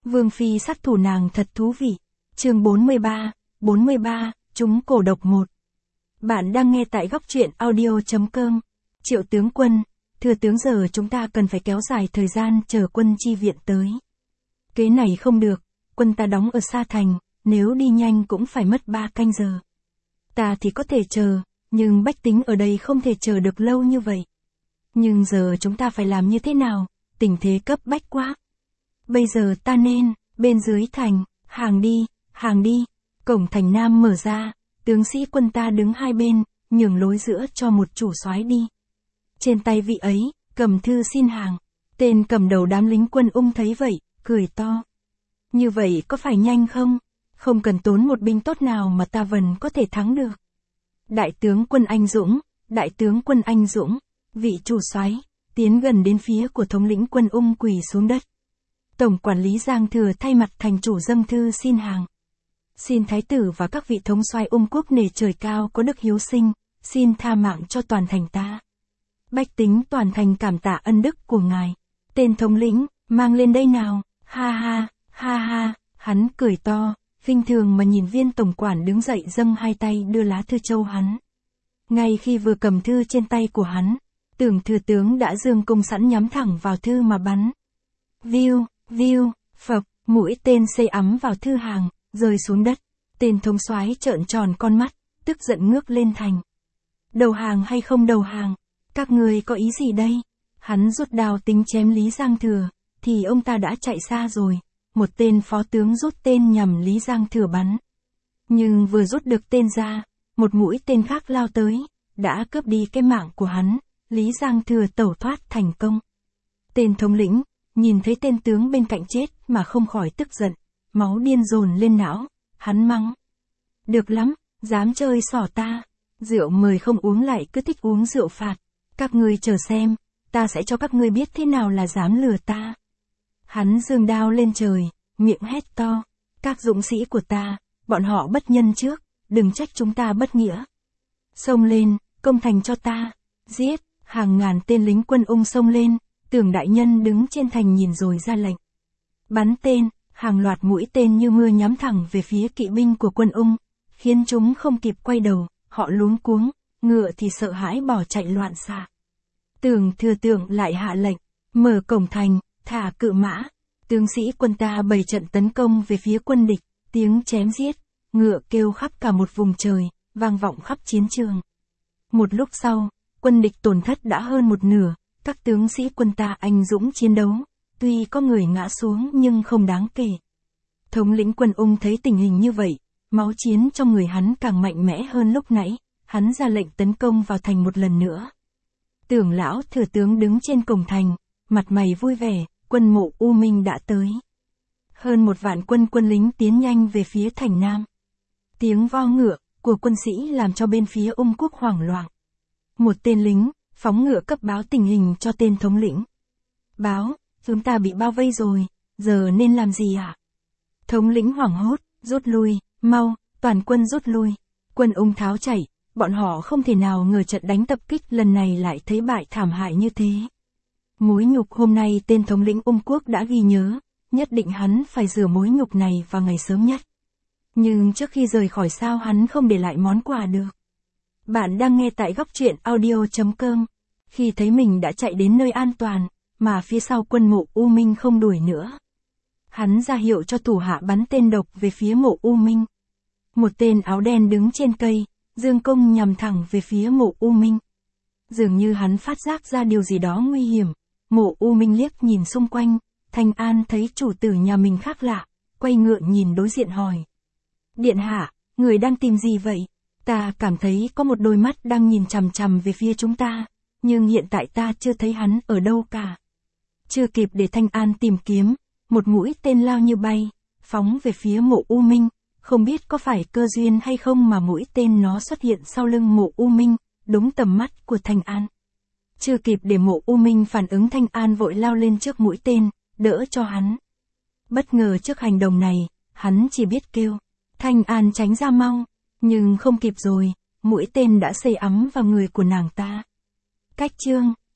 Vương phi sát thủ nàng thật thú vị. Chương 43, chúng cổ độc 1. Bạn đang nghe tại góc truyện audio.com. Triệu tướng quân, thưa tướng, giờ chúng ta cần phải kéo dài thời gian chờ quân chi viện tới. Kế này không được, quân ta đóng ở Sa Thành, nếu đi nhanh cũng phải mất 3 canh giờ. Ta thì có thể chờ, nhưng bách tính ở đây không thể chờ được lâu như vậy. Nhưng giờ chúng ta phải làm như thế nào, tình thế cấp bách quá. Bây giờ ta nên, bên dưới thành, hàng đi, cổng thành nam mở ra, tướng sĩ quân ta đứng hai bên, nhường lối giữa cho một chủ soái đi. Trên tay vị ấy, cầm thư xin hàng. Tên cầm đầu đám lính quân Ung thấy vậy, cười to. Như vậy có phải nhanh không? Không cần tốn một binh tốt nào mà ta vẫn có thể thắng được. Đại tướng quân anh dũng, vị chủ soái tiến gần đến phía của thống lĩnh quân Ung quỳ xuống đất. Tổng quản lý Giang Thừa thay mặt thành chủ dâng thư xin hàng. Xin thái tử và các vị thống soái Ung quốc nể trời cao có đức hiếu sinh, xin tha mạng cho toàn thành ta. Bách tính toàn thành cảm tạ ân đức của ngài. Tên thống lĩnh, mang lên đây nào, ha ha, hắn cười to, khinh thường mà nhìn viên tổng quản đứng dậy dâng hai tay đưa lá thư châu hắn. Ngay khi vừa cầm thư trên tay của hắn, Tưởng thừa tướng đã giương cung sẵn nhắm thẳng vào thư mà bắn. Viu, phập, mũi tên xây ắm vào thư hàng, rơi xuống đất. Tên thống soái trợn tròn con mắt, tức giận ngước lên thành. Đầu hàng hay không đầu hàng? Các ngươi có ý gì đây? Hắn rút đao tính chém Lý Giang Thừa, thì ông ta đã chạy xa rồi. Một tên phó tướng rút tên nhằm Lý Giang Thừa bắn. Nhưng vừa rút được tên ra, một mũi tên khác lao tới, đã cướp đi cái mạng của hắn. Lý Giang Thừa tẩu thoát thành công. Tên thống lĩnh nhìn thấy tên tướng bên cạnh chết mà không khỏi tức giận, máu điên dồn lên não, hắn mắng. Được lắm, dám chơi xỏ ta, rượu mời không uống lại cứ thích uống rượu phạt, các ngươi chờ xem, ta sẽ cho các ngươi biết thế nào là dám lừa ta. Hắn giương đao lên trời, miệng hét to, các dũng sĩ của ta, bọn họ bất nhân trước, đừng trách chúng ta bất nghĩa. Xông lên, công thành cho ta, giết, hàng ngàn tên lính quân Ung xông lên. Tưởng đại nhân đứng trên thành nhìn rồi ra lệnh. Bắn tên, hàng loạt mũi tên như mưa nhắm thẳng về phía kỵ binh của quân Ung, khiến chúng không kịp quay đầu, họ luống cuống, ngựa thì sợ hãi bỏ chạy loạn xạ. Tưởng thừa tướng lại hạ lệnh, mở cổng thành, thả cự mã. Tướng sĩ quân ta bày trận tấn công về phía quân địch, tiếng chém giết, ngựa kêu khắp cả một vùng trời, vang vọng khắp chiến trường. Một lúc sau, quân địch tổn thất đã hơn một nửa. Các tướng sĩ quân ta anh dũng chiến đấu, tuy có người ngã xuống nhưng không đáng kể. Thống lĩnh quân Ung thấy tình hình như vậy, máu chiến trong người hắn càng mạnh mẽ hơn lúc nãy, hắn ra lệnh tấn công vào thành một lần nữa. Tưởng lão thừa tướng đứng trên cổng thành, mặt mày vui vẻ, quân Mộ U Minh đã tới. Hơn 1 vạn quân lính tiến nhanh về phía thành Nam. Tiếng vo ngựa của quân sĩ làm cho bên phía Ung quốc hoảng loạn. Một tên lính phóng ngựa cấp báo tình hình cho tên thống lĩnh. Báo, chúng ta bị bao vây rồi, giờ nên làm gì ạ? Thống lĩnh hoảng hốt, rút lui, mau, toàn quân rút lui. Quân Ung tháo chạy, bọn họ không thể nào ngờ trận đánh tập kích lần này lại thấy bại thảm hại như thế. Mối nhục hôm nay tên thống lĩnh Ung quốc đã ghi nhớ, nhất định hắn phải rửa mối nhục này vào ngày sớm nhất. Nhưng trước khi rời khỏi sao hắn không để lại món quà được. Bạn đang nghe tại góc truyện audio.com. Khi thấy mình đã chạy đến nơi an toàn, mà phía sau quân Mộ U Minh không đuổi nữa. Hắn ra hiệu cho thủ hạ bắn tên độc về phía Mộ U Minh. Một tên áo đen đứng trên cây, dương cung nhằm thẳng về phía Mộ U Minh. Dường như hắn phát giác ra điều gì đó nguy hiểm. Mộ U Minh liếc nhìn xung quanh, Thanh An thấy chủ tử nhà mình khác lạ, quay ngựa nhìn đối diện hỏi. Điện hạ, người đang tìm gì vậy? Ta cảm thấy có một đôi mắt đang nhìn chằm chằm về phía chúng ta, nhưng hiện tại ta chưa thấy hắn ở đâu cả. Chưa kịp để Thanh An tìm kiếm, một mũi tên lao như bay, phóng về phía Mộ U Minh, không biết có phải cơ duyên hay không mà mũi tên nó xuất hiện sau lưng Mộ U Minh, đúng tầm mắt của Thanh An. Chưa kịp để Mộ U Minh phản ứng, Thanh An vội lao lên trước mũi tên, đỡ cho hắn. Bất ngờ trước hành động này, hắn chỉ biết kêu, Thanh An tránh ra mau. Nhưng không kịp rồi, mũi tên đã xây ắm vào người của nàng ta. Cách chương